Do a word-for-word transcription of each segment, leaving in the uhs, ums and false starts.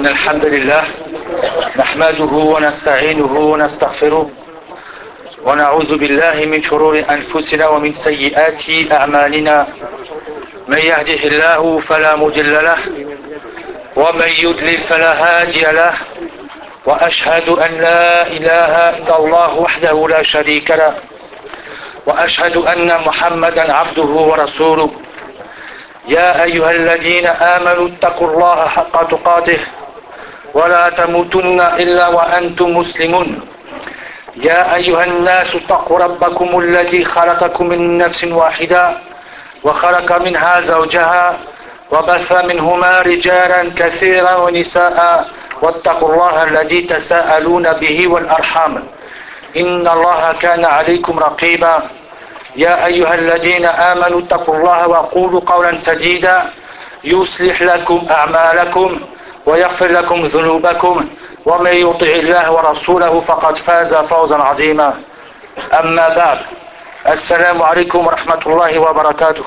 إن الحمد لله نحمده ونستعينه ونستغفره ونعوذ بالله من شرور أنفسنا ومن سيئات أعمالنا. من يهده الله فلا مضل له ومن يضلل فلا هادي له، وأشهد أن لا إله إلا الله وحده لا شريك له، وأشهد أن محمدا عبده ورسوله. يا أيها الذين آمنوا اتقوا الله حق تقاته ولا تموتن إلا وأنتم مسلمون. يا أيها الناس اتقوا ربكم الذي خلقكم من نفس واحدة وخلق منها زوجها وبث منهما رجالا كثيرا ونساء، واتقوا الله الذي تساءلون به والأرحام إن الله كان عليكم رقيبا. يا أيها الذين آمنوا اتقوا الله وقولوا قولا سديدا يصلح لكم أعمالكم ويغفر لكم ذنوبكم، ومن يطع الله ورسوله فقد فاز فوزا عظيما. أما بعد، السلام عليكم ورحمة الله وبركاته.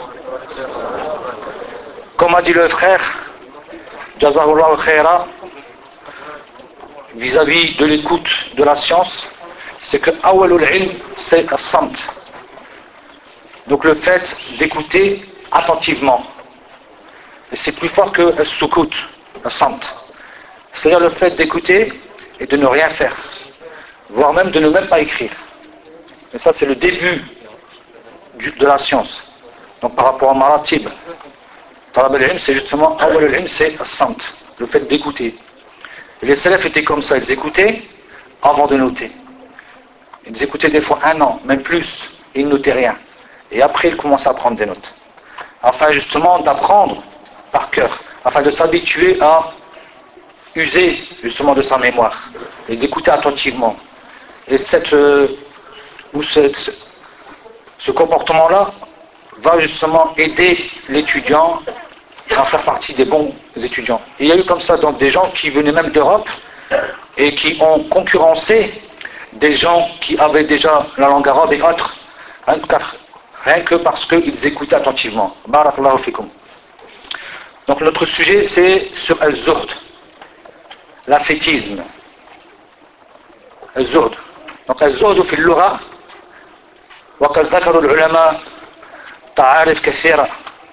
Comme a dit le frère, Jazahullah al-Khaira, vis-à-vis de l'écoute de la science, c'est que awalul ilm, c'est as-samt. Donc le fait d'écouter attentivement. Et c'est plus fort que as-sukut, as-samt. C'est-à-dire le fait d'écouter et de ne rien faire, voire même de ne même pas écrire. Et ça c'est le début du, de la science. Donc par rapport à maratib, talab al-ilm, c'est justement awal al-ilm, c'est as-samt, le fait d'écouter. Et les salafs étaient comme ça, ils écoutaient avant de noter. Ils écoutaient des fois un an, même plus, et ils notaient rien. Et après ils commençaient à prendre des notes, afin justement d'apprendre par cœur, afin de s'habituer à user justement de sa mémoire et d'écouter attentivement. Et cette, euh, ou cette, ce comportement-là va justement aider l'étudiant à faire partie des bons étudiants. Et il y a eu comme ça donc des gens qui venaient même d'Europe et qui ont concurrencé des gens qui avaient déjà la langue arabe et autres, rien que parce qu'ils écoutaient attentivement. Barakallahu fikum. Donc notre sujet c'est sur al-zuhd, l'ascétisme. Al-zuhd. Donc al-zuhd في اللغة وقد ذكر العلماء تعارف كثيرة،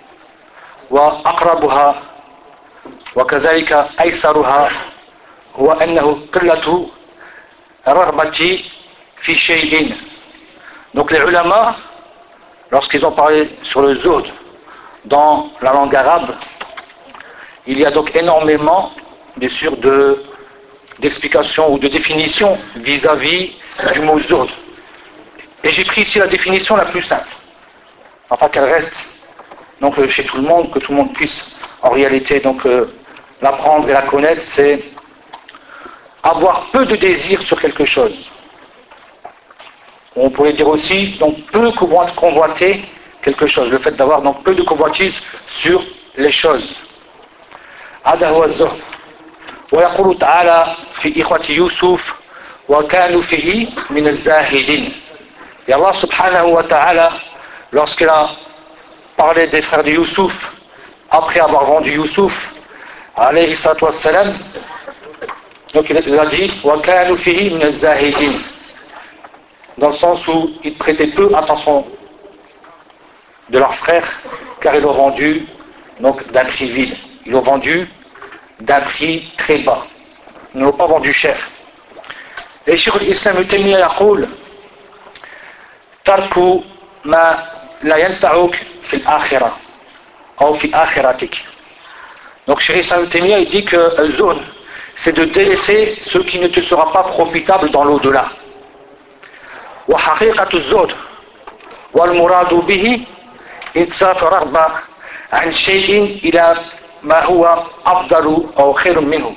وأقربها وكذلك أيسرها هو أنه قلة رغبة في شيء. Donc les ulama, lorsqu'ils ont parlé sur le zuhd dans la langue arabe, il y a donc énormément, bien sûr, de, d'explications ou de définitions vis-à-vis du mot zuhd. Et j'ai pris ici la définition la plus simple, afin qu'elle reste donc, chez tout le monde, que tout le monde puisse en réalité donc, euh, l'apprendre et la connaître. C'est avoir peu de désir sur quelque chose. On pourrait dire aussi donc peu convoiter quelque chose, le fait d'avoir donc peu de convoitise sur les choses. هذا هو الزهد. ويقول تعالى في إخوة يوسف وكانوا فيه من الزاهدين. Et Allah subhanahu wa ta'ala, lorsqu'il a parlé des frères de Youssouf, après avoir vendu Youssouf, alayhi salatu wassalam, donc il a dit وكانوا فيه من الزاهدين, dans le sens où ils prêtaient peu attention de leurs frères, car ils l'ont vendu donc d'un prix vil. Ils l'ont vendu d'un prix très bas. Ils ne l'ont pas vendu cher. Et Cheikh al-Islam Ibn Taymiyyah يقول ترك ما لا ينفعك في الآخرة أو في آخرتك. Donc Cheikh al-Islam Ibn Taymiyyah il dit que le zuhd, c'est de délaisser ce qui ne te sera pas profitable dans l'au-delà. وحقيقة الزهد والمراد به إنصاف رغبة عن شيء إلى ما هو أفضل أو خير منه.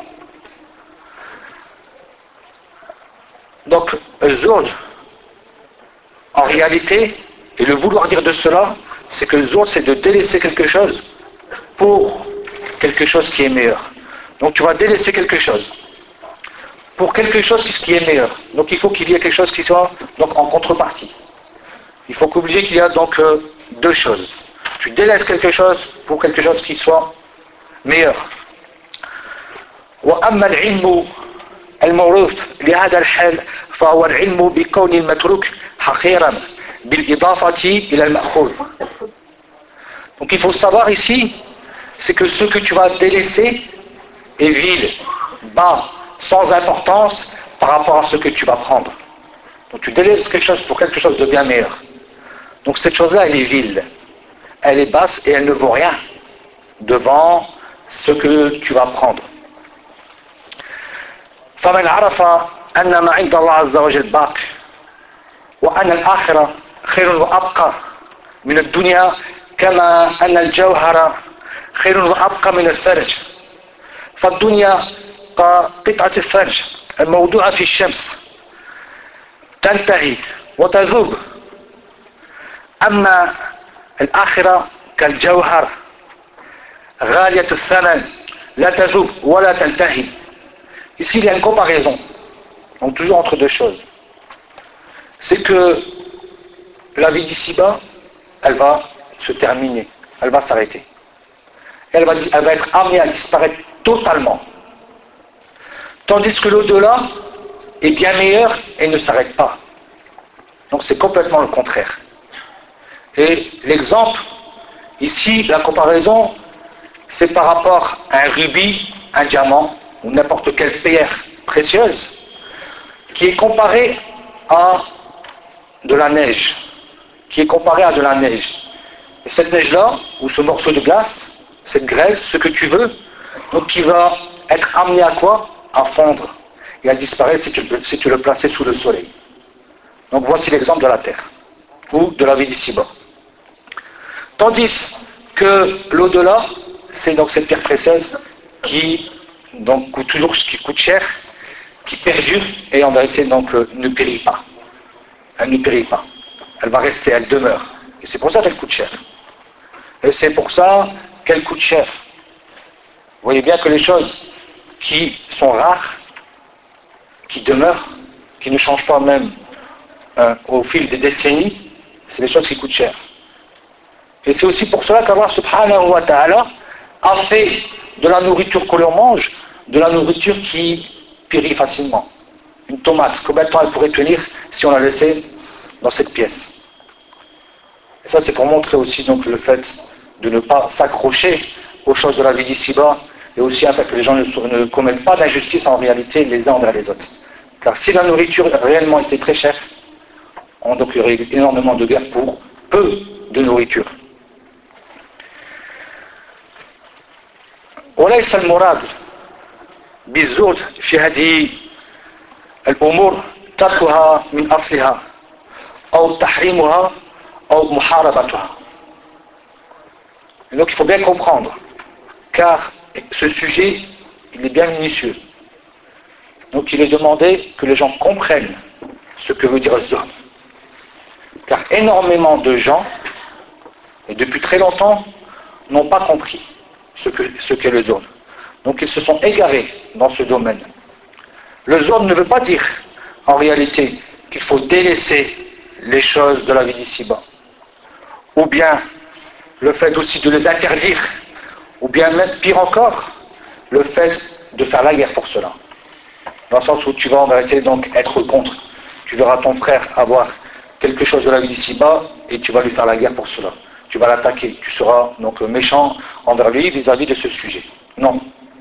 Donc le zuhd, en réalité, et le vouloir dire de cela, c'est que le zuhd, c'est de délaisser quelque chose pour quelque chose qui est meilleur. Donc tu vas délaisser quelque chose pour quelque chose qui est meilleur. Donc il faut qu'il y ait quelque chose qui soit donc en contrepartie. Il faut qu'obliger qu'il y a donc euh, deux choses. Tu délaisses quelque chose pour quelque chose qui soit meilleur. وأما العلم الموروث لهذا الحال فهو العلم بكون المتروك حقيرا بالإضافة إلى المأخوذ. Donc il faut savoir ici, c'est que ce que tu vas délaisser est vil, bas, sans importance par rapport à ce que tu vas prendre. Donc tu délaisses quelque chose pour quelque chose de bien meilleur. Donc cette chose-là, elle est vile, elle est basse et elle ne vaut rien devant ce que tu vas prendre. فمن عرف أن ما عند الله عز وجل باق وأن الآخرة خير وأبقى من الدنيا كما أن الجوهر خير وأبقى من الثلج فالدنيا كقطعة الثلج الموضوعة في الشمس تنتهي وتذوب أما الآخرة كالجوهر غالية الثمن لا تذوب ولا تنتهي. Ici il y a une comparaison, donc toujours entre deux choses. C'est que la vie d'ici-bas, elle va se terminer, elle va s'arrêter. Elle va, elle va être amenée à disparaître totalement. Tandis que l'au-delà est bien meilleur et ne s'arrête pas. Donc c'est complètement le contraire. Et l'exemple, ici, la comparaison, c'est par rapport à un rubis, un diamant, ou n'importe quelle pierre précieuse, qui est comparée à de la neige, qui est comparée à de la neige. Et cette neige-là, ou ce morceau de glace, cette grêle, ce que tu veux, donc qui va être amené à quoi? À fondre et à disparaître si tu, si tu le plaçais sous le soleil. Donc voici l'exemple de la terre, ou de la vie d'ici-bas. Tandis que l'au-delà, c'est donc cette pierre précieuse qui donc coûte toujours ce qui coûte cher, qui perdure et en vérité donc ne périt pas. Elle ne périt pas. Elle va rester, elle demeure. Et c'est pour ça qu'elle coûte cher. Et c'est pour ça qu'elle coûte cher. Vous voyez bien que les choses qui sont rares, qui demeurent, qui ne changent pas même euh, au fil des décennies, c'est des choses qui coûtent cher. Et c'est aussi pour cela qu'Allah subhanahu wa ta'ala a fait de la nourriture que l'on mange, de la nourriture qui périt facilement. Une tomate, combien de temps elle pourrait tenir si on la laissait dans cette pièce? Et ça c'est pour montrer aussi donc le fait de ne pas s'accrocher aux choses de la vie d'ici-bas et aussi afin que les gens ne, ne commettent pas d'injustice en réalité les uns envers les autres. Car si la nourriture réellement était très chère, on donc il y aurait énormément de guerre pour peu de nourriture. وليس المراد بالزهد في هذه الأمور تركها من أصلها أو تحريمها أو محاربتها. Donc il faut bien comprendre, car ce sujet il est bien minutieux. Donc il est demandé que les gens comprennent ce que veut dire zuhd. Car énormément de gens, et depuis très longtemps, n'ont pas compris ce que, ce qu'est le zuhd. Donc ils se sont égarés dans ce domaine. Le zuhd ne veut pas dire en réalité qu'il faut délaisser les choses de la vie d'ici-bas. Ou bien le fait aussi de les interdire, ou bien même pire encore, le fait de faire la guerre pour cela. Dans le sens où tu vas en vérité donc être contre. Tu verras ton frère avoir quelque chose de la vie d'ici-bas et tu vas lui faire la guerre pour cela. Tu vas l'attaquer. Tu seras donc méchant envers lui vis-à-vis de ce sujet. Non.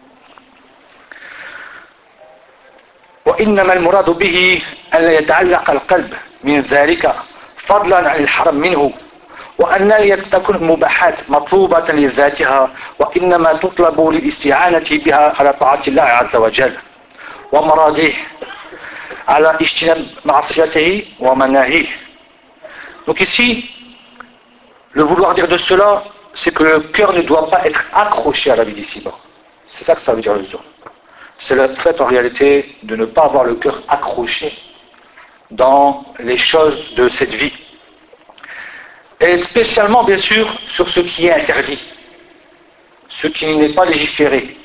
وإنما المراد به أن لا يتعلق القلب من ذلك فضلا عن الحرم منه وأن لا تكون مباحات مطلوبة لذاتها وإنما تطلب للاستعانة بها على طاعة الله عز وجل ومراضيه على اجتناب معصيته ومناهيه. Donc ici, le vouloir dire de cela, c'est que le cœur ne doit pas être accroché à la vie d'ici-bas. C'est ça que ça veut dire le zuhd. C'est le fait en réalité de ne pas avoir le cœur accroché dans les choses de cette vie. Et spécialement bien sûr sur ce qui est interdit, ce qui n'est pas légiféré.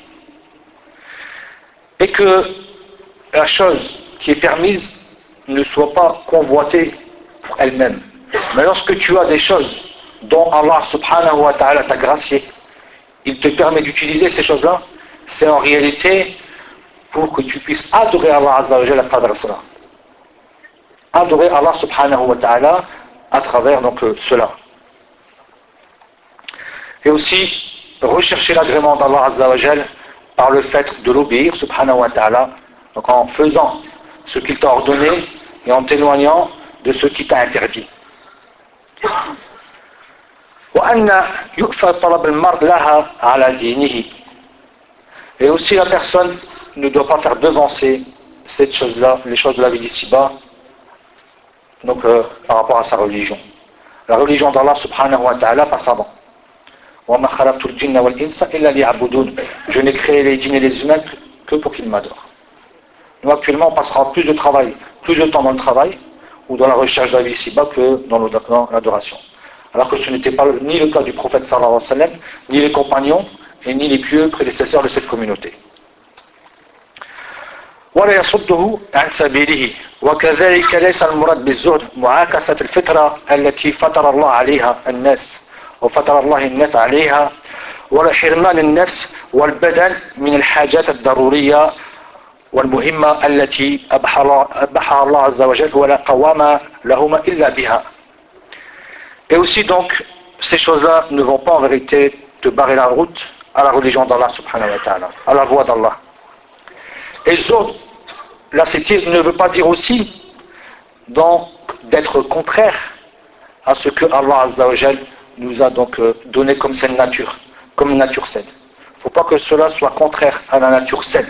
Et que la chose qui est permise ne soit pas convoitée pour elle-même. Mais lorsque tu as des choses dont Allah subhanahu wa ta'ala t'a gracié, il te permet d'utiliser ces choses-là, c'est en réalité pour que tu puisses adorer Allah Azza wa Jalla à travers cela. Adorer Allah subhanahu wa ta'ala à travers donc euh, cela. Et aussi rechercher l'agrément d'Allah Azza wa Jalla par le fait de l'obéir subhanahu wa ta'ala, donc en faisant ce qu'il t'a ordonné et en t'éloignant de ce qui t'a interdit. Et aussi la personne ne doit pas faire devancer cette chose-là, les choses de la vie d'ici-bas, donc euh, par rapport à sa religion. La religion d'Allah subhanahu wa ta'ala passe avant. Je n'ai créé les djinns et les humains que pour qu'ils m'adorent. Nous actuellement on passera plus de travail, plus de temps dans le travail ou dans la recherche de la vie ici-bas que dans l'adoration. Alors que ce n'était pas ni le cas du prophète sallallahu alayhi wa sallam, ni les compagnons et ni les pieux prédécesseurs de cette communauté. ولا يصده عن سبيله وكذلك ليس المراد بالزهد معاكسة الفطرة التي فطر الله عليها الناس وفطر الله الناس عليها ولا حرمان النفس والبدن من الحاجات الضرورية والمهمة التي أبحها الله عز وجل ولا قوام لهما إلا بها. Et aussi donc ces choses-là ne vont pas en vérité te barrer la route à la religion d'Allah subhanahu wa ta'ala, à la voie d'Allah. Et zuhd, l'ascétisme ne veut pas dire aussi donc d'être contraire à ce que Allah Azza wa Jal nous a donc donné comme saine nature, comme nature saine. Il ne faut pas que cela soit contraire à la nature saine.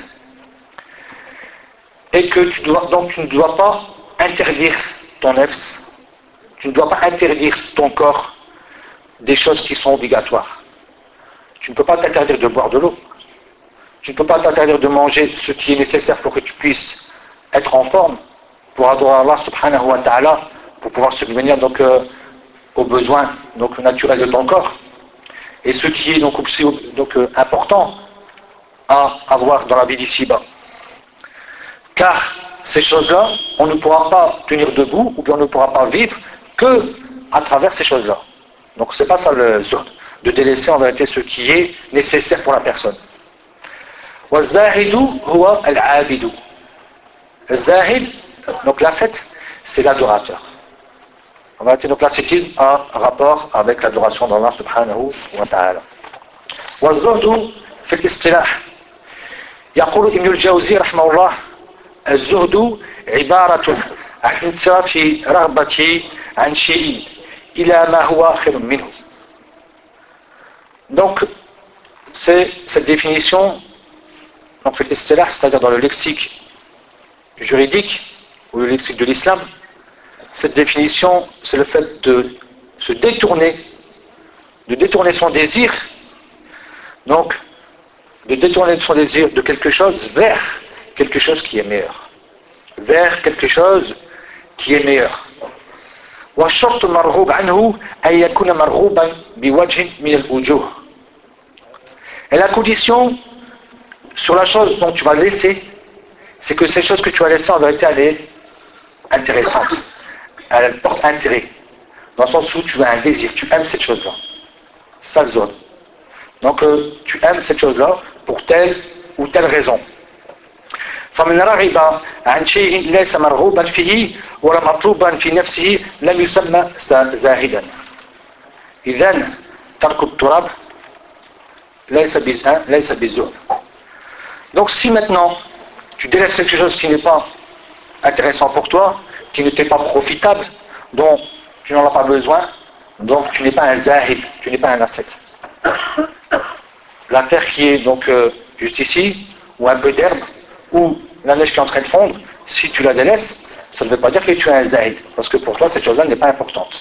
Et que tu dois, donc tu ne dois pas interdire ton nefs, tu ne dois pas interdire ton corps des choses qui sont obligatoires. Tu ne peux pas t'interdire de boire de l'eau. Tu ne peux pas t'interdire de manger ce qui est nécessaire pour que tu puisses être en forme, pour adorer Allah subhanahu wa ta'ala, pour pouvoir subvenir donc euh, aux besoins donc, naturels de ton corps. Et ce qui est donc aussi donc, euh, important à avoir dans la vie d'ici-bas. Car ces choses-là, on ne pourra pas tenir debout ou bien on ne pourra pas vivre que à travers ces choses-là. Donc c'est pas ça le zuhd, de délaisser en vérité ce qui est nécessaire pour la personne. وَالزَّاهِدُ هُوَ الْعَابِدُ. Le zahid, donc l'ascète, c'est l'adorateur. En vérité, donc l'ascétisme a un rapport avec l'adoration d'Allah subhanahu wa ta'ala. وَالزُّهْدُ في الاصطلاح يقول ابن الجوزي رحمه الله الزهد عبارة عن انصراف رغبة عن شيء إلى ما هو خير منه. Donc, c'est cette définition, donc c'est-à-dire dans le lexique juridique ou le lexique de l'islam, cette définition, c'est le fait de se détourner, de détourner son désir, donc de détourner son désir de quelque chose vers quelque chose qui est meilleur. Vers quelque chose qui est meilleur. والشرط المرغوب عنه أن يكون مرغوبا بوجه من الوجوه. Et la condition sur la chose dont tu vas laisser, c'est que ces choses que tu vas laisser en vérité elle est intéressante. Elle porte intérêt. Dans le sens où tu as un désir, tu aimes cette chose-là. C'est ça le zuhd. Donc euh, tu aimes cette chose-là pour telle ou telle raison. فمن رغب عن شيء ليس مرغوبا فيه ولا مطلوبا في نفسه لم يسمى زاهدا. إذن ترك التراب ليس ليس بالزهد. Donc si maintenant tu délaisses quelque chose qui n'est pas intéressant pour toi, qui ne t'est pas profitable, dont tu n'en as pas besoin, donc tu n'es pas un zahid, tu n'es pas un ascète. La terre qui est donc euh, juste ici, ou un peu d'herbe, ou la neige qui est en train de fondre, si tu la délaisses, ça ne veut pas dire que tu es un zahid, parce que pour toi cette chose-là n'est pas importante.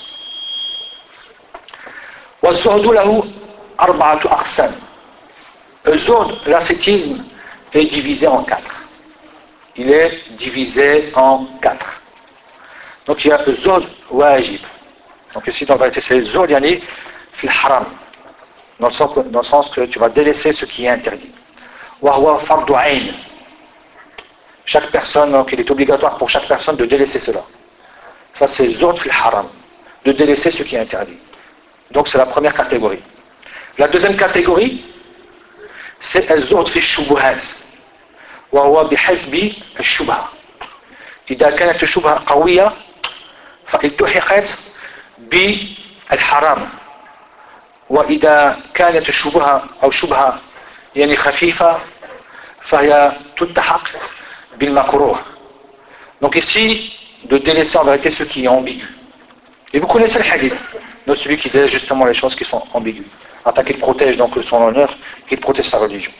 وَالزُّهْدُ لَهُ أَرْبَعَةُ أَقْسَامٍ. Le zuhd, l'ascétisme, est divisé en quatre. Il est divisé en quatre. Donc il y a le zuhd wajib. Donc ici dans la vérité c'est le zuhd yani fil haram. Dans le, sens, dans le sens que tu vas délaisser ce qui est interdit. Wa huwa fardu ayn. Chaque personne, donc il est obligatoire pour chaque personne de délaisser cela. Ça c'est zuhd fil haram. De délaisser ce qui est interdit. Donc c'est la première catégorie. La deuxième catégorie, c'est el zuhd fil shubuhat. وهو بحسب الشبهة. إذا كانت الشبهة قوية فالتحقت بالحرام، وإذا كانت الشبهة أو شبهة يعني خفيفة فهي تلتحق بالمكروه. Donc ici, de délaisser en vérité ce qui est ambigu. Et vous connaissez le hadith, donc celui qui délaisse justement les choses qui sont ambiguës, afin qu'il protège donc son honneur, qu'il protège sa religion.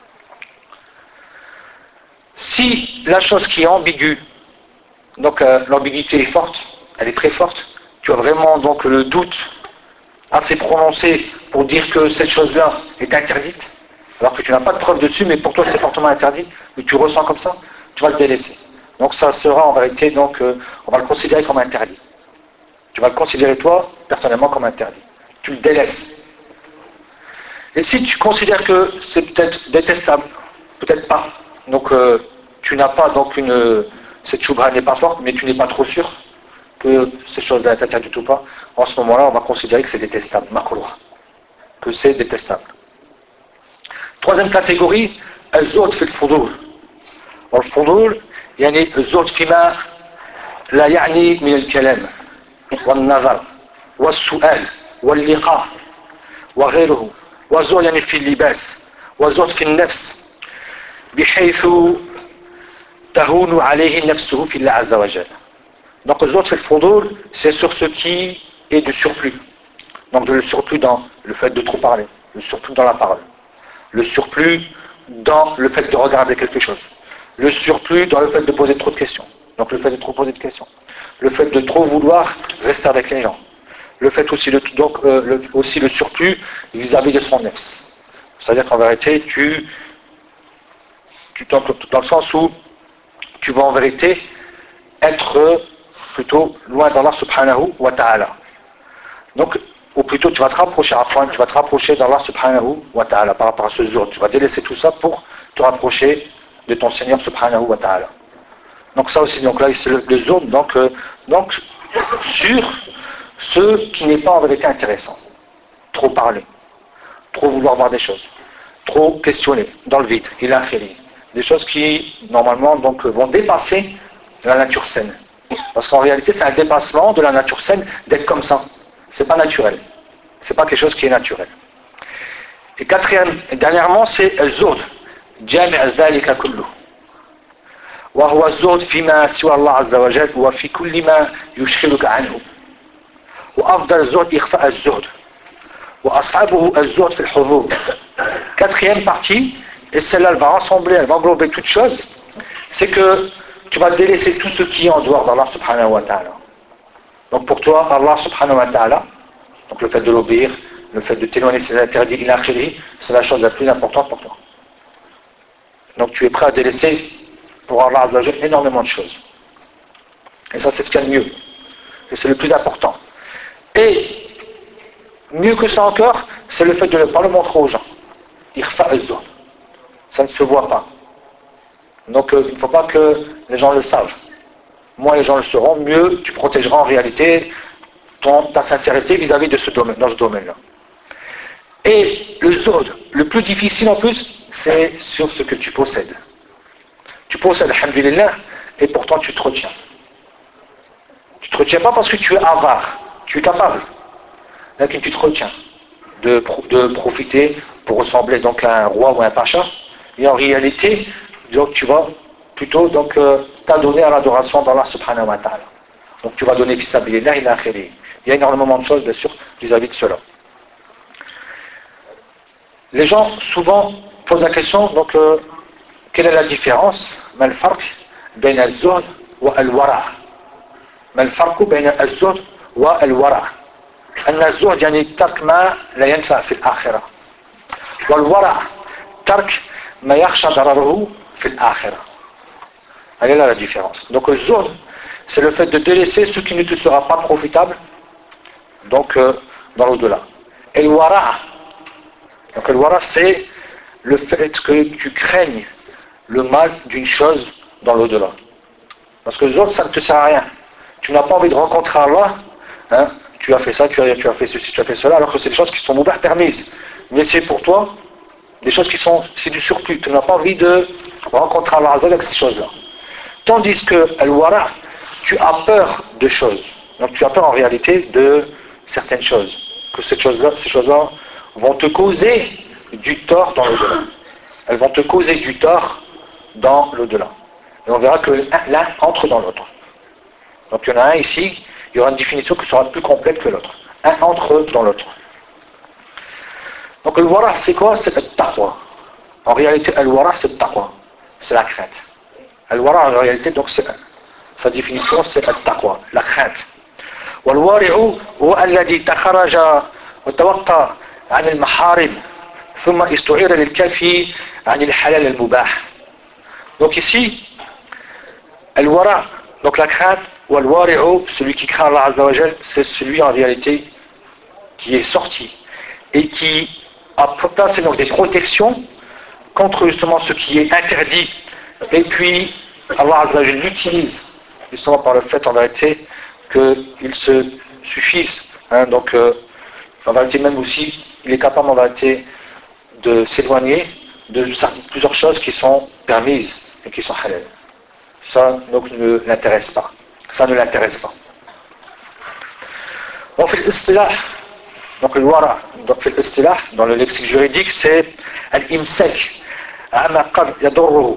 Si la chose qui est ambiguë, donc euh, l'ambiguïté est forte, elle est très forte, tu as vraiment donc le doute assez prononcé pour dire que cette chose-là est interdite, alors que tu n'as pas de preuve dessus, mais pour toi c'est fortement interdit, mais tu ressens comme ça, tu vas le délaisser. Donc ça sera en vérité, donc euh, on va le considérer comme interdit. Tu vas le considérer toi, personnellement, comme interdit. Tu le délaisses. Et si tu considères que c'est peut-être détestable, peut-être pas, donc euh, tu n'as pas donc une... cette choubha n'est pas forte, mais tu n'es pas trop sûr que ces choses-là sont interdites ou pas, en ce moment-là, on va considérer que c'est détestable, makruh, que c'est détestable. Troisième catégorie, al-zuhd fi al-fudul. Al-fudul, yani al-zuhd fima la ya'ni min al-kalam والنظر والسؤال واللقاء وغيره، والزهد يعني في اللباس، والزهد في النفس بحيث تهون عليه نفسه في الله عز وجل. Donc le zuhd في الفضول, c'est sur ce qui est du surplus. Donc le surplus dans le fait de trop parler, le surplus dans la parole, le surplus dans le fait de regarder quelque chose, le surplus dans le fait de poser trop de questions. Donc le fait de trop poser de questions, le fait de trop vouloir rester avec les gens, le fait aussi le, donc, euh, le, aussi le surplus vis-à-vis de son nefs. C'est-à-dire qu'en vérité, tu, tu dans, dans le sens où tu vas en vérité être plutôt loin d'Allah subhanahu wa ta'ala. Donc, ou plutôt tu vas te rapprocher, enfin, tu vas te rapprocher d'Allah subhanahu wa ta'ala par rapport à ce zuhd. Tu vas délaisser tout ça pour te rapprocher de ton Seigneur subhanahu wa ta'ala. Donc ça aussi, donc là, c'est le, le zuhd, donc, euh, donc sur ce qui n'est pas en vérité intéressant. Trop parler, trop vouloir voir des choses, trop questionner dans le vide, il a fait des choses qui normalement donc vont dépasser la nature saine. Parce qu'en réalité, c'est un dépassement de la nature saine d'être comme ça. C'est pas naturel. C'est pas quelque chose qui est naturel. Et quatrième, et dernièrement, c'est al-zuhd, jami' al-dhalika kullu. وهو الزهد فيما سوى الله عز وجل وفي كل ما يشغلك عنه. وأفضل الزهد إخفاء الزهد وأصحابه الزهد في الحظوظ. Quatrième partie, et celle-là elle va rassembler, elle va englober toutes choses, c'est que tu vas délaisser tout ce qui est en dehors d'Allah subhanahu wa ta'ala. Donc pour toi, Allah subhanahu wa ta'ala, donc le fait de l'obéir, le fait de t'éloigner de ses interdits, il a créé, c'est la chose la plus importante pour toi. Donc tu es prêt à délaisser pour Allah Azza wa Jalla énormément de choses. Et ça c'est ce qu'il y a de mieux. Et c'est le plus important. Et mieux que ça encore, c'est le fait de ne pas le montrer aux gens. Ikhfa az-zuhd. Ça ne se voit pas. Donc euh, il ne faut pas que les gens le savent. Moins les gens le sauront, mieux tu protégeras en réalité ton, ta sincérité vis-à-vis de ce domaine, dans ce domaine-là. Et le zuhd, le plus difficile en plus, c'est sur ce que tu possèdes. Tu possèdes, alhamdulillah, et pourtant tu te retiens. Tu te retiens pas parce que tu es avare, tu es capable, mais tu te retiens de, de profiter pour ressembler donc à un roi ou à un pacha, et en réalité, donc tu vas plutôt donc euh, t'adonner à l'adoration d'Allah subhanahu wa ta'ala. Donc tu vas donner fi sabilillah ila akhirih. Il y a énormément de choses bien sûr vis-à-vis de cela. Les gens souvent posent la question, donc euh, quelle est la différence ما الفرق بين الزهد والورع ما الفرق بين الزهد والورع أن الزهد يعني ترك ما لا ينفع في الآخرة والورع ترك ما يخشى ضرره في الآخرة. Elle est là la différence. Donc le zuhd, c'est le fait de délaisser ce qui ne te sera pas profitable donc euh, dans l'au-delà. Et le wara', donc le wara' c'est le fait que tu craignes le mal d'une chose dans l'au-delà. Parce que les autres, ça ne te sert à rien. Tu n'as pas envie de rencontrer Allah, hein, tu as fait ça, tu as, tu as fait ceci, tu as fait cela, alors que c'est des choses qui sont mubah permises. Mais c'est pour toi des choses qui sont, c'est du surplus. Tu n'as pas envie de rencontrer Allah Azza avec ces choses-là. Tandis que al-wara, tu as peur de choses. Donc tu as peur en réalité de certaines choses. Que ces choses-là, ces choses-là vont te causer du tort dans l'au-delà. Elles vont te causer du tort dans l'au-delà. Et on verra que l'un entre dans l'autre. Donc il y en a un ici, il y aura une définition qui sera plus complète que l'autre. Un entre dans l'autre. Donc le wara, c'est quoi? C'est le taqwa. En réalité, le wara, c'est le taqwa. C'est la crainte. Le wara, en réalité, donc, c'est, sa définition, c'est le taqwa, la crainte. والورع هو الذي تخرج وتوقع عن المحارم ثم استعير للكف عن الحلال المباح. Donc ici, al-wara, donc la crainte, ou al-wari'u, celui qui craint Allah Azza wa Jal, c'est celui en réalité qui est sorti et qui a placé donc des protections contre justement ce qui est interdit. Et puis Allah Azza wa Jal l'utilise justement par le fait en vérité qu'il se suffise. Hein, donc euh, en vérité même aussi, il est capable en vérité de s'éloigner de plusieurs choses qui sont permises et qui sont halal. Ça donc ne l'intéresse pas. Ça ne l'intéresse pas. Donc l'istilah, donc le wara, donc l'istilah, dans le lexique juridique, c'est al-imsak, amma qad yadurruhu,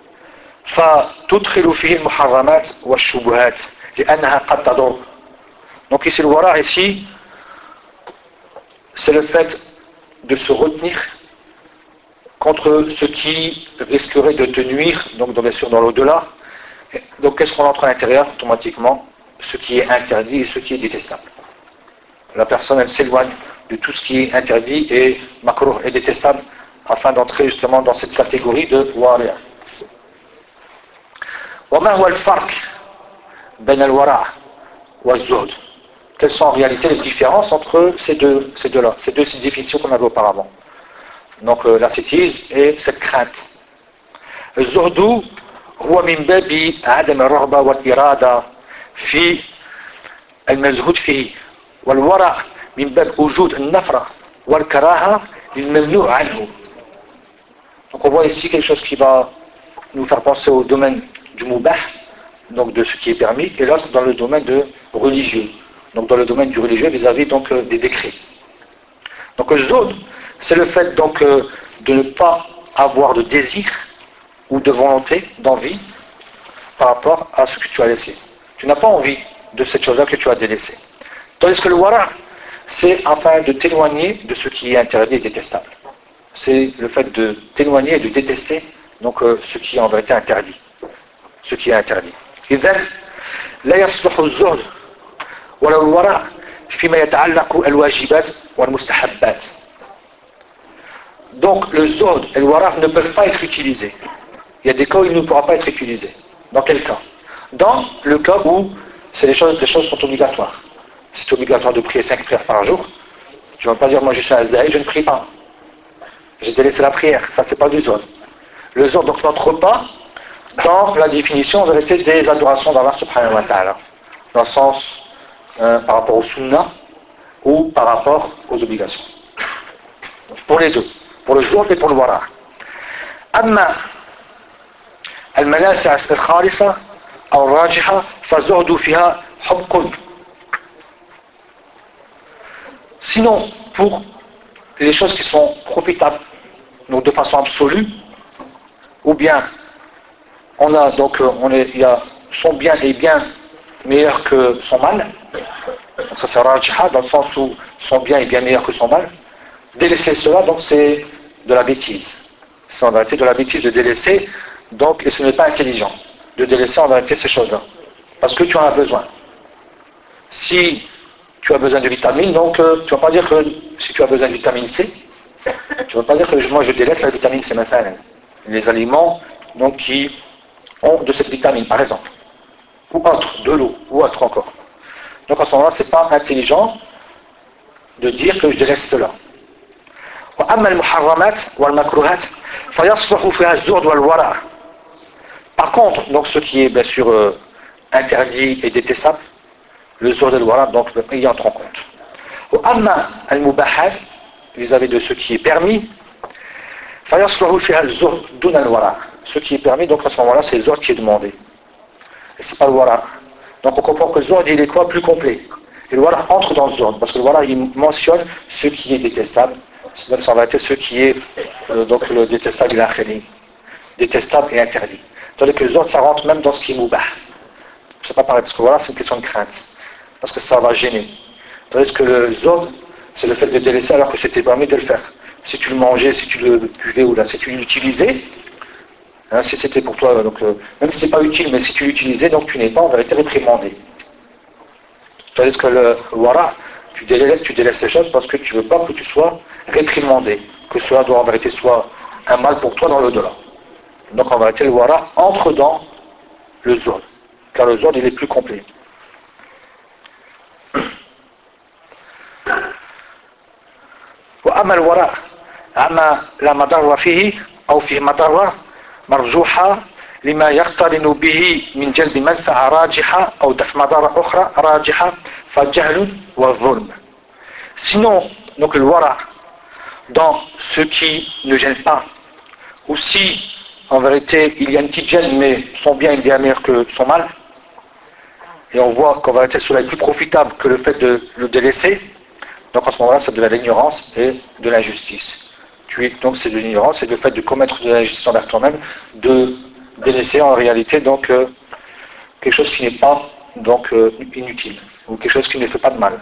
فتدخل فيه المحرمات والشبهات لأنها قد تضر. Donc ici le wara ici, c'est le fait de se retenir contre ce qui risquerait de te nuire, donc bien sûr dans l'au-delà. Donc qu'est-ce qu'on entre à l'intérieur? Automatiquement, ce qui est interdit et ce qui est détestable. La personne, elle s'éloigne de tout ce qui est interdit et makruh et détestable afin d'entrer justement dans cette catégorie de wari'. وما هو الفرق بين الورع والزهد? Quelles sont en réalité les différences entre ces deux, ces deux-là, ces deux définitions qu'on avait auparavant? Donc euh, l'ascétisme et cette crainte. الزهد هو من باب عدم الرغبة والإرادة في المزهود فيه، والورع من باب وجود النفرة والكراهة للممنوع عنه. Donc on voit ici quelque chose qui va nous faire penser au domaine du mubah, donc de ce qui est permis, et l'autre dans le domaine de religieux, donc dans le domaine du religieux vis-à-vis donc euh, des décrets. Donc le zuhd, c'est le fait donc euh, de ne pas avoir de désir ou de volonté, d'envie par rapport à ce que tu as laissé. Tu n'as pas envie de cette chose-là que tu as délaissée. Tandis que le wara', c'est afin de t'éloigner de ce qui est interdit et détestable. C'est le fait de t'éloigner et de détester donc euh, ce qui est en vérité interdit. Ce qui est interdit. إذن لا يصلح الزهد ولا الورع فيما يتعلق الواجبات والمستحبات. Donc le zuhd et le wara' ne peuvent pas être utilisés. Il y a des cas où il ne pourra pas être utilisé. Dans quel cas? Dans le cas où c'est les choses, les choses sont obligatoires. C'est obligatoire de prier cinq prières par jour. Tu ne vas pas dire moi je suis un zahid, je ne prie pas. J'ai délaissé la prière. Ça c'est pas du zuhd. Le zuhd donc n'entre pas dans la définition en vérité des adorations d'Allah subhanahu wa ta'ala. Dans le sens euh, par rapport au sunnah ou par rapport aux obligations. Pour les deux. Pour le zuhd et pour le wara'. أما المنافع الخالصة أو الراجحة فالزهد فيها حق. Sinon, pour les choses qui sont profitables, donc de façon absolue, ou bien on a donc on est, il y a son bien est bien meilleur que son mal, donc ça c'est rajiha dans le sens où son bien est bien meilleur que son mal. Délaisser cela donc c'est de la bêtise. C'est en vérité de la bêtise de délaisser, donc et ce n'est pas intelligent de délaisser en vérité ces choses-là, parce que tu en as besoin. Si tu as besoin de vitamines, donc euh, tu ne vas pas dire que si tu as besoin de vitamine C, tu ne vas pas dire que moi je délaisse la vitamine C maintenant. Les aliments donc qui ont de cette vitamine, par exemple, ou autre, de l'eau, ou autre encore. Donc à ce moment-là, ce n'est pas intelligent de dire que je délaisse cela. وأما المحرمات والمكروهات فيصلح فيها الزهد والورع. Par contre, donc ce qui est bien sûr euh, interdit et détestable, le zuhd et le wara', donc il y entre en compte. وأما المباحات, vis-à-vis de ce qui est permis, فيصلح فيها الزهد دون الورع. ce qui est permis, donc à ce moment-là, c'est le Zuhd qui est demandé. Et c'est pas le Wara. Donc on comprend que le Zuhd, il est quoi? Plus complet. Et le Wara entre dans le Zuhd, parce que le Wara, il mentionne ce qui est détestable. Donc ça va être ce qui est euh, donc le détestable et l'inkhali. Détestable et interdit. Tandis que le Zuhd, ça rentre même dans ce qui est moubah. C'est pas pareil, parce que voilà, c'est une question de crainte. Parce que ça va gêner. Tandis que le Zuhd, c'est le fait de délaisser alors que c'était permis de le faire. Si tu le mangeais, si tu le buvais ou là, si tu l'utilisais, hein, si c'était pour toi, donc euh, même si c'est pas utile, mais si tu l'utilisais, donc tu n'es pas en vérité réprimandé. Tandis que le wara, tu délaisses, tu délaisses les choses parce que tu veux pas que tu sois réprimandé, que cela doit en vérité soit un mal pour toi dans l'au-delà. Donc en vérité, le wara entre dans le zuhd, car le zuhd il est plus complet. وأما الوراء أما لا مضر فيه أو فيه مضرة مرجوحة لما يقترن به من جلب منفعة راجحة أو دفع مضرة أخرى راجحة فالجهل والظلم. Sinon, donc le wara, dans ce qui ne gêne pas, ou si en vérité il y a une petite gêne mais son bien est bien meilleur que son mal, et on voit qu'en vérité cela est plus profitable que le fait de le délaisser, donc en ce moment-là, c'est de l'ignorance et de l'injustice. Tu es, donc c'est de l'ignorance et le fait de commettre de l'injustice envers toi-même, de délaisser en réalité donc euh, quelque chose qui n'est pas donc euh, inutile ou quelque chose qui ne fait pas de mal.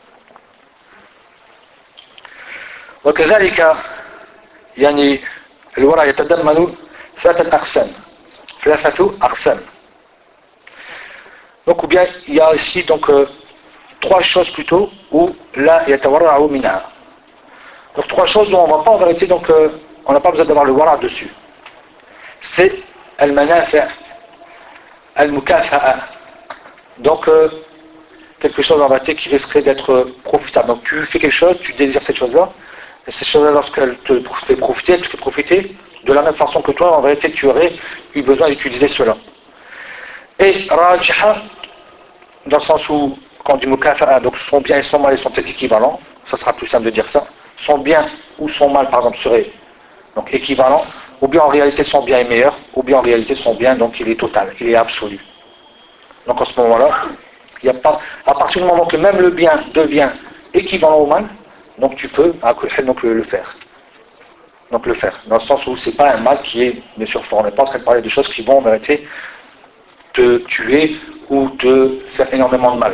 وكذلك يعني الورع يتضمن ثلاثة أقسام ثلاثة أقسام. Donc ou bien il y a ici donc euh, trois choses plutôt où là yatawarra'u minha. Donc trois choses dont on ne va pas en vérité, donc euh, on n'a pas besoin d'avoir le wara dessus. C'est al-manafi' al-mukafa'a. Donc euh, quelque chose en vérité qui risquerait d'être profitable. Donc tu fais quelque chose, tu désires cette chose-là, et cette chose-là lorsqu'elle te fait profiter, elle te fait profiter de la même façon que toi en vérité tu aurais eu besoin d'utiliser cela. Et rajiha, dans le sens où quand on dit mukafa'a, donc son bien et son mal ils sont peut-être équivalents, ça sera plus simple de dire ça. Son bien ou son mal par exemple serait donc équivalent, ou bien en réalité son bien est meilleur, ou bien en réalité son bien donc il est total, il est absolu. Donc en ce moment-là, il n'y a pas, à partir du moment que même le bien devient équivalent au mal, donc tu peux donc le, le faire. Donc le faire, dans le sens où c'est pas un mal qui est bien sûr fort, on n'est pas en train de parler de choses qui vont en vérité te tuer ou te faire énormément de mal.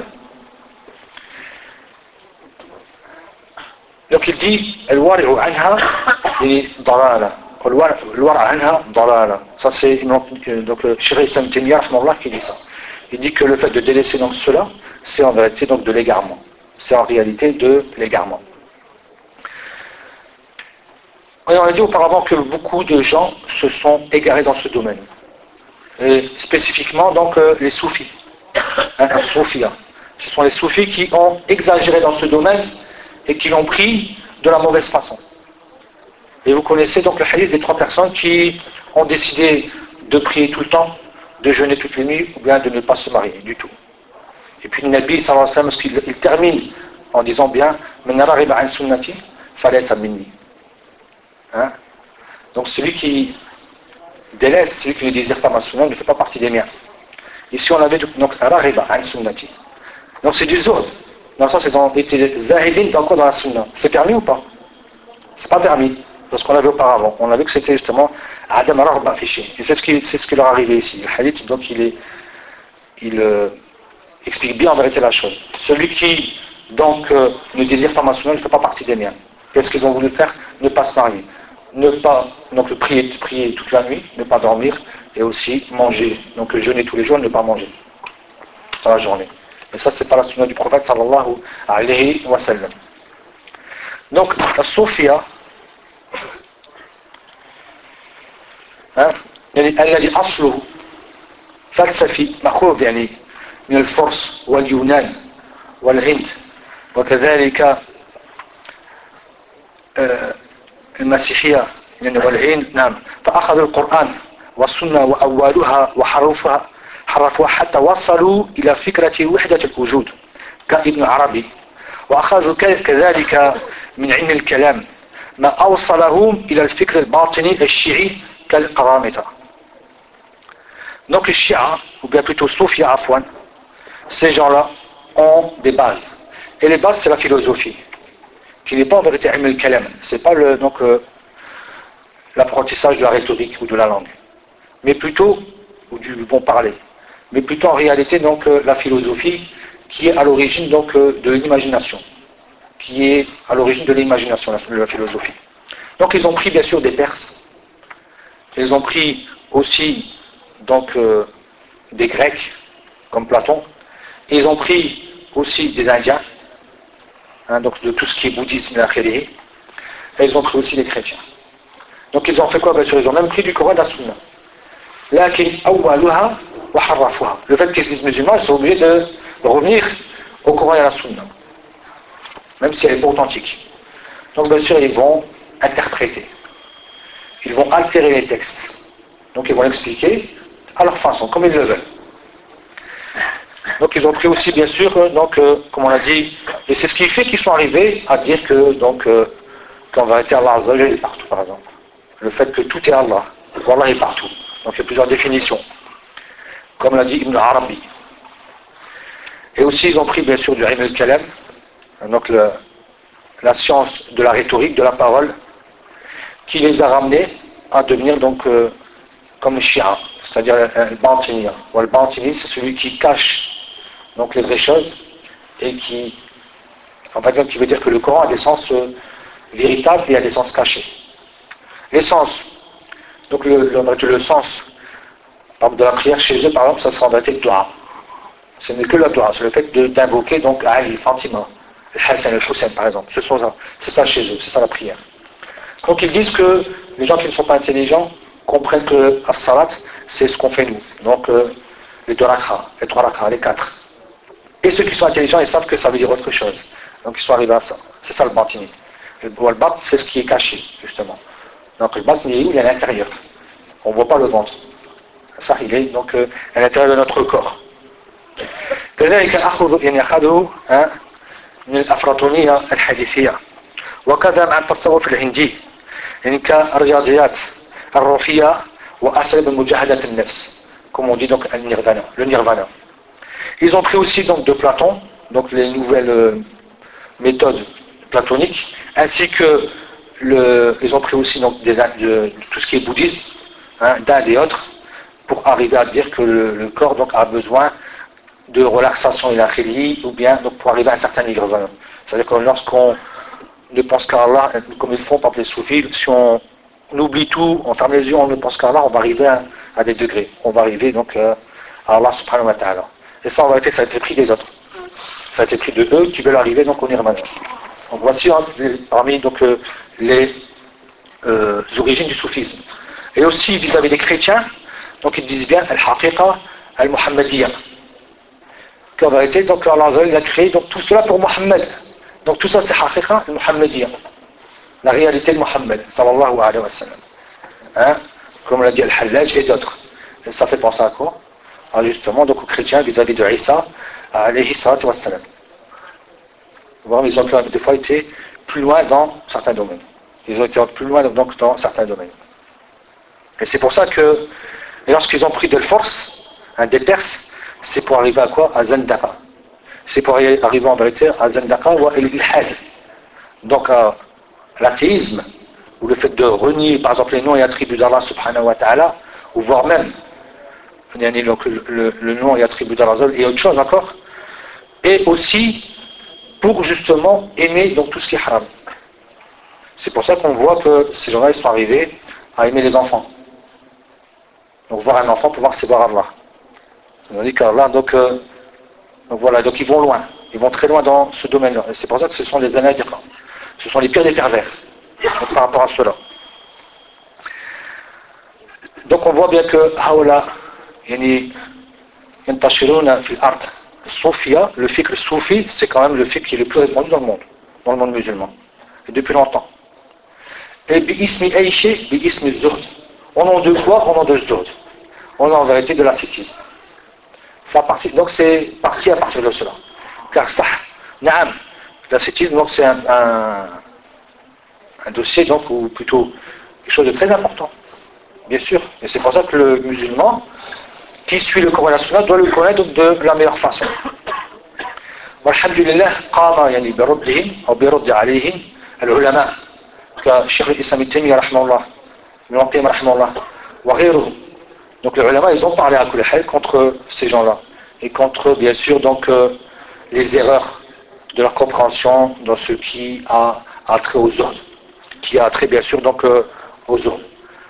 Donc il dit الورع عنها ضلالة الورع عنها ضلالة. Ça c'est donc le Cheikh Islam Taymiyya qui dit ça. Il dit que le fait de délaisser donc cela, c'est en vérité donc de l'égarement. C'est en réalité de l'égarement. Et on a dit auparavant que beaucoup de gens se sont égarés dans ce domaine. Et spécifiquement donc euh, les soufis. Hein, les soufis hein. Ce sont les soufis qui ont exagéré dans ce domaine et qui l'ont pris de la mauvaise façon. Et vous connaissez donc le hadith des trois personnes qui ont décidé de prier tout le temps, de jeûner toutes les nuits, ou bien de ne pas se marier du tout. Et puis le Nabi sallallahu alayhi wa sallam, il termine en disant bien Man raghiba an sunnati falaysa minni. Hein? Donc celui qui délaisse, celui qui ne désire pas ma sunna ne fait pas partie des miens. Ici on avait donc raghiba an sunnati. Donc c'est du zuhd. Dans le sens ils ont été zahidin encore dans la sunna. C'est permis ou pas? C'est pas permis. Parce qu'on l'avait auparavant. On a vu que c'était justement Adam Raghba fiché. Et c'est ce qui c'est ce qui leur est arrivé ici. Le hadith donc il est il euh, explique bien en vérité la chose. Celui qui donc euh, ne désire pas ma sunna ne fait pas partie des miens. Qu'est-ce qu'ils ont voulu faire? Ne pas se marier. Ne pas donc prier, prier toute la nuit, ne pas dormir et aussi manger. Donc jeûner tous les jours, ne pas manger dans la journée. Et ça c'est pas la sunna du prophète sallallahu alayhi wa sallam. Donc la soufia الذي أصله فلسفي مأخوذ يعني من الفرس واليونان والهند وكذلك المسيحية والهند نعم فأخذوا القرآن والسنة وأولوها وحرفوها حرفوها حتى وصلوا إلى فكرة وحدة الوجود كابن عربي وأخذوا كذلك من علم الكلام ما أوصلهم إلى الفكر الباطني الشيعي كالقرامطة. Donc les Shia, ou bien plutôt Soufia Afwan, ces gens-là ont des bases. Et les bases, c'est la philosophie, qui n'est pas en vérité ilm al-kalam. C'est pas le, donc, euh, l'apprentissage de la rhétorique ou de la langue, mais plutôt, ou du bon parler, mais plutôt en réalité donc euh, la philosophie qui est à l'origine donc euh, de l'imagination, qui est à l'origine de l'imagination, la, la philosophie. Donc ils ont pris bien sûr des Perses, ils ont pris aussi donc euh, des Grecs comme Platon, et ils ont pris aussi des Indiens, hein, donc de tout ce qui est bouddhisme et akhiri, et ils ont pris aussi des chrétiens. Donc ils ont fait quoi? Bien sûr, ils ont même pris du Coran et de la Sunna. Lakin awwaluha wa harrafuha. Le fait qu'ils se disent musulmans, ils sont obligés de revenir au Coran et à la Sunna, même si elle n'est pas authentique. Donc bien sûr, ils vont interpréter. Ils vont altérer les textes. Donc ils vont l'expliquer à leur façon, comme ils le veulent. Donc ils ont pris aussi, bien sûr, donc, euh, comme on a dit, et c'est ce qui fait qu'ils sont arrivés à dire que, donc, euh, qu'en vérité, Allah Azza wa Jalla est partout, par exemple. Le fait que tout est Allah. Allah est partout. Donc il y a plusieurs définitions. Comme l'a dit Ibn Arabi. Et aussi ils ont pris bien sûr du ilm al-kalam, donc le, la science de la rhétorique, de la parole, qui les a ramenés à devenir donc euh, comme les Shia, c'est-à-dire le Batini. Le Batini, c'est celui qui cache donc les vraies choses et qui, en fait, qui veut dire que le Coran a des sens euh, véritables et a des sens cachés. Les sens, donc le, le, le sens de la prière chez eux, par exemple, ça sera en vérité le dua. Ce n'est que le dua, c'est le fait d'invoquer donc Ali, Fatima, le Hassan, le Hussein par exemple. C'est ça chez eux, c'est ça la prière. Donc ils disent que les gens qui ne sont pas intelligents comprennent que as-salat, c'est ce qu'on fait nous. Donc euh, les deux rakha, les trois rakha, les quatre. Et ceux qui sont intelligents, ils savent que ça veut dire autre chose. Donc ils sont arrivés à ça. C'est ça le batini. Le bat, c'est ce qui est caché, justement. Donc le batini, il est à l'intérieur. On ne voit pas le ventre. Ça, il est donc euh, à l'intérieur de notre corps. كذلك أخذ يعني أخذه من الأفلاطونية الحديثية وكذا مع التصوف الهندي يعني كالرياضيات الروحية وأساليب مجاهدة النفس comme on dit donc le nirvana, le nirvana. Ils ont pris aussi donc de Platon, donc les nouvelles euh, méthodes platoniques, ainsi que le, ils ont pris aussi donc des, de, de tout ce qui est bouddhisme, hein, d'Inde et autres, pour arriver à dire que le, le corps donc a besoin de relaxation et l'akhili, ou bien donc pour arriver à un certain nirvana. C'est-à-dire que lorsqu'on ne pense qu'à Allah, comme ils font par les soufis, si on, on oublie tout, on ferme les yeux, on ne pense qu'à Allah, on va arriver à, à des degrés. On va arriver donc euh, à Allah subhanahu wa ta'ala. Et ça en vérité, ça a été pris des autres. Ça a été pris de eux qui veulent arriver donc au nirvana. Donc voici hein, parmi donc euh, les euh, origines du soufisme. Et aussi vis-à-vis des chrétiens, donc ils disent bien al-haqiqa al-muhammadiyya. Qu'en vérité, donc Allah a créé donc, tout cela pour Mohammed. Donc tout ça c'est haqiqa al-muhammadiyya. La réalité de Mohammed, sallallahu alayhi wa sallam. Hein? Comme l'a dit Al-Hallaj et d'autres. Et ça fait penser à quoi? Ah, justement, donc aux chrétiens vis-à-vis de Isa, alayhi salatu wa sallam. Bon, ils ont des fois été plus loin dans certains domaines. Ils ont été plus loin donc dans certains domaines. Et c'est pour ça que lorsqu'ils ont pris de force, hein, des Perses, c'est pour arriver à quoi? À Zandaka. C'est pour arriver en vérité à Zandaka ou à Ilhad. Donc à l'athéisme, ou le fait de renier par exemple les noms et attributs d'Allah subhanahu wa ta'ala, ou voire même donc, le, le, le nom et attributs d'Allah et autre chose encore, et aussi pour justement aimer donc tout ce qui est haram. C'est pour ça qu'on voit que ces gens-là ils sont arrivés à aimer les enfants. Donc voir un enfant pour voir que c'est voir Allah. On dit qu'Allah, donc, euh, donc voilà, donc ils vont loin, ils vont très loin dans ce domaine-là. Et c'est pour ça que ce sont les anadiqas. Ce sont les pires des pervers, donc, par rapport à cela. Donc on voit bien que Haoula, yani, yantashiruna fil ard. Soufia, le fikr soufi, c'est quand même le fikr qui est le plus répandu dans le monde, dans le monde musulman, et depuis longtemps. Et bi-ismi aïché, bi-ismi zuhd. Au nom de quoi? Au nom de zuhd. On a en vérité de l'ascétisme. Donc c'est parti à partir de cela. Car ça, naam, l'ascétisme, donc c'est un, un, un dossier, donc, ou plutôt quelque chose de très important. Bien sûr. Et c'est pour ça que le musulman, qui suit le Coran et la Sunna doit le connaître de la meilleure façon. والحمد لله قام يعني بردهم أو برد عليهم العلماء كشيخ الإسلام ابن تيمية رحمه الله ابن القيم رحمه الله وغيرهم. Donc les ulama ils ont parlé à كل حال contre ces gens-là et contre bien sûr donc euh, les erreurs de leur compréhension dans ce qui a, a trait aux ordres, qui a trait bien sûr donc euh, aux ordres.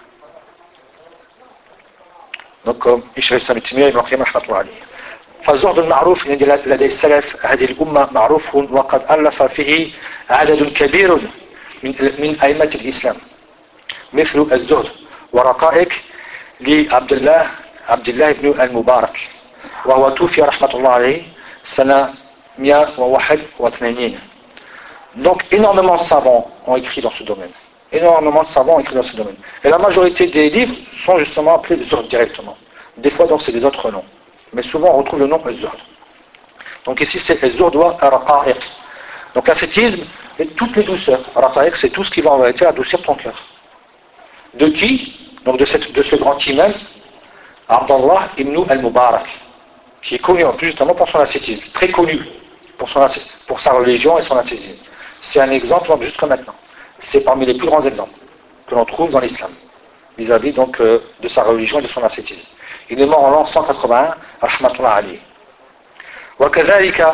Donc comme الشيخ الإسلام ابن تيمية ابن القيم رحمه الله عليه. فالزهد المعروف لدى السلف هذه الأمة معروف وقد ألف فيه عدد كبير من من أئمة الإسلام مثل الزهد ورقائق لعبد الله عبد الله بن المبارك وهو توفي رحمة الله عليه سنة مئة وواحد وثمانين. Donc énormément de savants ont écrit dans ce domaine. Énormément de savants ont écrit dans ce domaine. Et la majorité des livres sont justement appelés Zuhd directement. Des fois donc c'est des autres noms. Mais souvent on retrouve le nom Zuhd. Donc ici c'est Zuhd wa Raqa'iq. Donc l'ascétisme et toutes les douceurs. Raqa'iq c'est tout ce qui va en vérité adoucir ton cœur. De qui? Donc de, cette, de ce grand imam Abdallah ibn al-Mubarak, qui est connu en plus justement pour son ascétisme, très connu pour, son, pour sa religion et son ascétisme. C'est un exemple donc, jusqu'à maintenant. C'est parmi les plus grands exemples que l'on trouve dans l'islam, vis-à-vis donc euh, de sa religion et de son ascétisme. Il est mort en l'an cent quatre-vingt-un, rahmatullah alayhi. وكذلك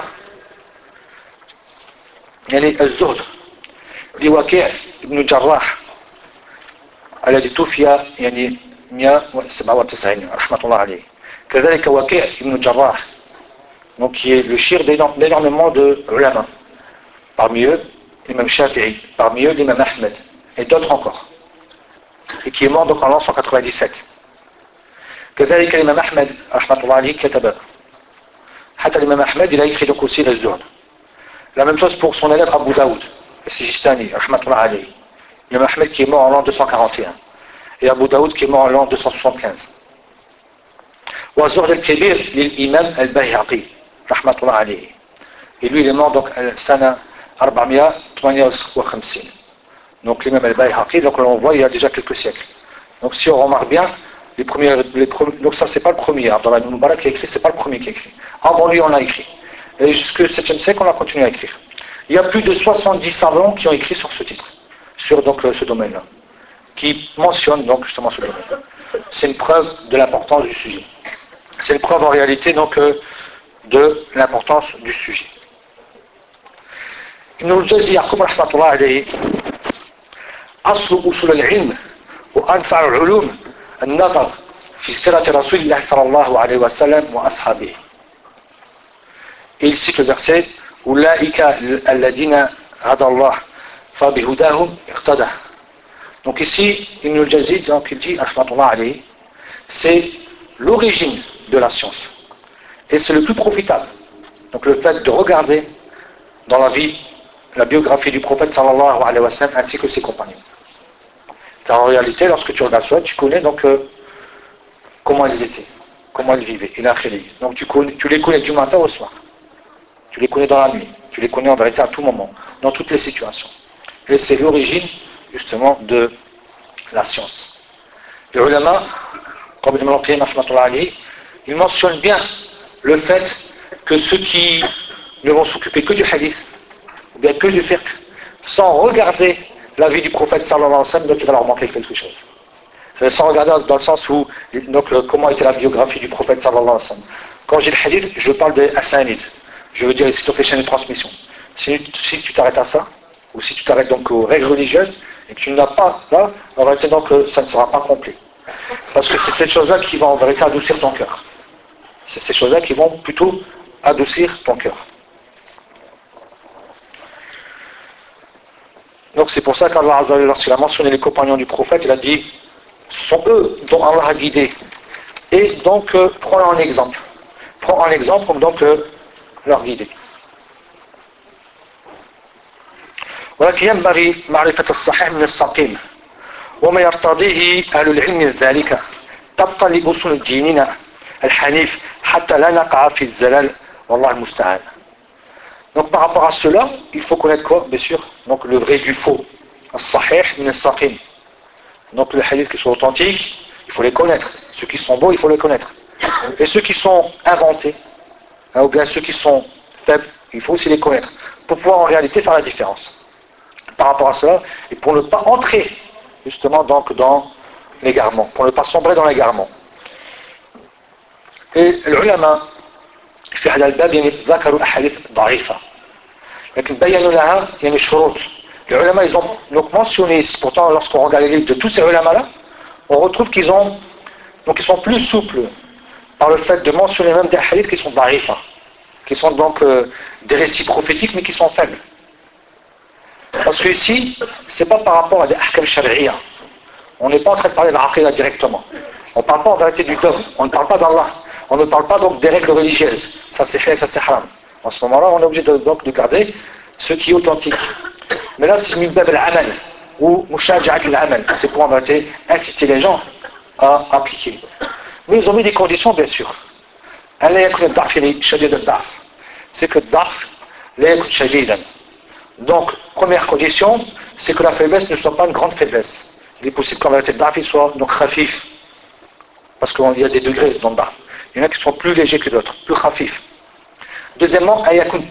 يعني الزهد لوكيع ابن جراح الذي توفي يعني مئة وسبعة وتسعين رحمة الله عليه. كذلك وكيع ابن جراح, donc qui est le shir d'énormément de ulama, parmi eux l'imam Shafi'i, parmi eux l'imam Ahmed et d'autres encore, et qui est mort donc en l'an cent quatre-vingt-dix-sept. كذلك الإمام أحمد رحمة الله عليه كتب. حتى الإمام أحمد il a écrit donc aussi الزهد. La même chose pour son élève Abu Daoud, le Sijistani رحمة الله عليه. L'imam Ahmed qui est mort en l'an deux cent quarante et un et Abu Daoud qui est mort en l'an deux cent soixante-quinze. والزهد الكبير للإمام البيهقي رحمة الله عليه. Et lui il est mort donc سنة أربعمائة وثمانية وخمسين. Donc l'imam al-Bayhaqi, donc on le voit il y a déjà quelques siècles. Donc si on remarque bien, les premiers, les premiers, donc ça c'est pas le premier, dans la Mubarak qui a écrit, c'est pas le premier qui a écrit. Avant lui on a écrit. Et jusqu'au septième siècle on a continué à écrire. Il y a plus de soixante-dix savants qui ont écrit sur ce titre, sur donc ce domaine-là, qui mentionnent donc justement ce domaine. C'est une preuve de l'importance du sujet. C'est une preuve en réalité donc de l'importance du sujet. Ibn al-Jawzi يقول رحمة الله عليه أصل أصول العلم وأنفع العلوم النظر في سيرة رسول الله صلى الله عليه وسلم وأصحابه. Il cite le verset أولئك الذين هدى الله فبهداهم اقتدى. Donc ici Ibn al-Jawzi donc il dit رحمة الله عليه c'est l'origine de la science et c'est le plus profitable. Donc le fait de regarder dans la vie la biographie du prophète sallallahu alayhi wa sallam ainsi que ses compagnons. Car en réalité, lorsque tu regardes ça, tu connais donc euh, comment ils étaient, comment ils vivaient, et l'akhiri. Donc tu, connais, tu les connais du matin au soir. Tu les connais dans la nuit. Tu les connais en vérité à tout moment, dans toutes les situations. Et c'est l'origine justement de la science. Les ulama, comme Ibn al-Qayyim rahmatullah alayhi, ils mentionnent bien le fait que ceux qui ne vont s'occuper que du hadith, ou bien que du fiqh, sans regarder la vie du prophète sallallahu alayhi wa sallam, donc il va leur manquer quelque chose. C'est sans regarder dans le sens où, donc, le, comment était la biographie du prophète sallallahu alayhi wa sallam. Quand j'ai le hadith, je parle des asanides. Je veux dire les situations de transmission. Si, si tu t'arrêtes à ça, ou si tu t'arrêtes donc aux règles religieuses, et que tu n'as pas là, en vérité donc ça ne sera pas complet. Parce que c'est ces choses-là qui vont en vérité adoucir ton cœur. C'est ces choses-là qui vont plutôt adoucir ton cœur. Donc c'est pour ça qu'Allah Azza wa Jalla, lorsqu'il a mentionné les compagnons du prophète, il a dit, ce sont eux dont Allah a guidé. Et donc, euh, prends un exemple. Prends un exemple comme donc euh, leur guider. ولكن ينبغي معرفة الصحيح من السقيم وما يرتضيه أهل العلم ذلك طبقا لأصول ديننا الحنيف حتى لا نقع في الزلال والله المستعان. Donc par rapport à cela, il faut connaître quoi? Bien sûr, donc le vrai du faux. As-sahih min as-saqim. Donc les hadiths qui sont authentiques, il faut les connaître. Ceux qui sont beaux, il faut les connaître. Et ceux qui sont inventés, hein, ou bien ceux qui sont faibles, il faut aussi les connaître, pour pouvoir en réalité faire la différence par rapport à cela, et pour ne pas entrer justement donc dans l'égarement, pour ne pas sombrer dans l'égarement. Et l'ulama, في هذا الباب يعني ذكروا أحاديث ضعيفة لكن بينوا لها يعني شروط. Les ulama, ils ont donc mentionné, pourtant lorsqu'on regarde les livres de tous ces ulama là, on retrouve qu'ils ont donc ils sont plus souples par le fait de mentionner même des hadiths qui sont d'arifa, qui sont donc euh, des récits prophétiques mais qui sont faibles. Parce que ici, c'est pas par rapport à des ahkam shari'iyya. On n'est pas en train de parler de l'aqidah directement. On ne parle pas en vérité du dogme, on ne parle pas d'Allah, on ne parle pas donc des règles religieuses. Ça c'est halal, ça c'est haram. En ce moment-là, on est obligé de, donc de garder ce qui est authentique. Mais là, c'est min bab al-amal ou mushaja'at al-amal. C'est pour en vérité inciter les gens à appliquer. Mais ils ont mis des conditions, bien sûr. C'est que daf, donc, première condition, c'est que la faiblesse ne soit pas une grande faiblesse. Il est possible qu'en vérité, le daf soit donc khafif. Parce qu'il y a des degrés dans le daf. Il y en a qui sont plus légers que d'autres, plus khafif. Deuxièmement,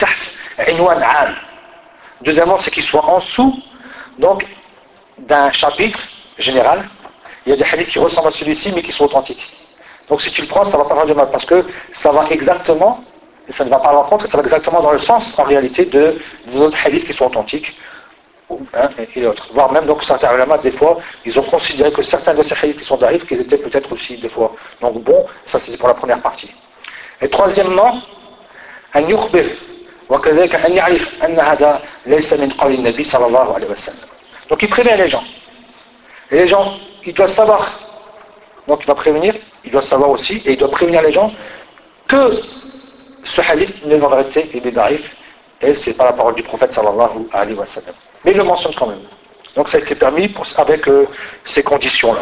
Deuxièmement, c'est qu'il soit en dessous donc d'un chapitre général. Il y a des hadiths qui ressemblent à celui-ci mais qui sont authentiques. Donc si tu le prends, ça va pas faire du mal parce que ça va exactement, et ça ne va pas à l'encontre, ça va exactement dans le sens en réalité de, des autres hadiths qui sont authentiques. Hein, et autres. Voire même donc certains ulama, des fois, ils ont considéré que certains de ces hadiths qui sont d'arif, qu'ils étaient peut-être aussi des fois. Donc bon, ça c'est pour la première partie. Et troisièmement, un yukhbir. وكذلك أن يعرف أن هذا ليس من قول النبي صلى الله عليه وسلم. Donc il prévient les gens. Et les gens, ils doivent savoir. Donc il va prévenir, il doit savoir aussi, et il doit prévenir les gens que ce hadith n'est en vérité il est d'arif, et c'est pas la parole du prophète sallallahu alayhi wa sallam. Mais il le mentionne quand même. Donc ça a été permis pour, avec euh, ces conditions-là.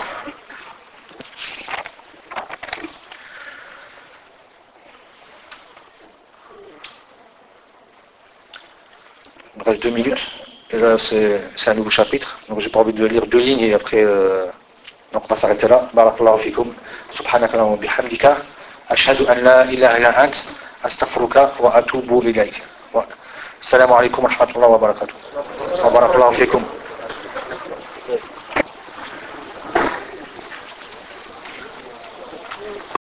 Il me reste deux minutes. Et là, c'est, c'est un nouveau chapitre. Donc, j'ai pas envie de lire deux lignes et après, euh, donc, on va s'arrêter là. Barakallahu fikum. Subhanaka wa bihamdika. Ashhadu an la ilaha illa ant. Astaghfiruka wa atubu ilayk. Assalamu alaikum wa rahmatullahi wa barakatuh. Wa barakallahu fikum.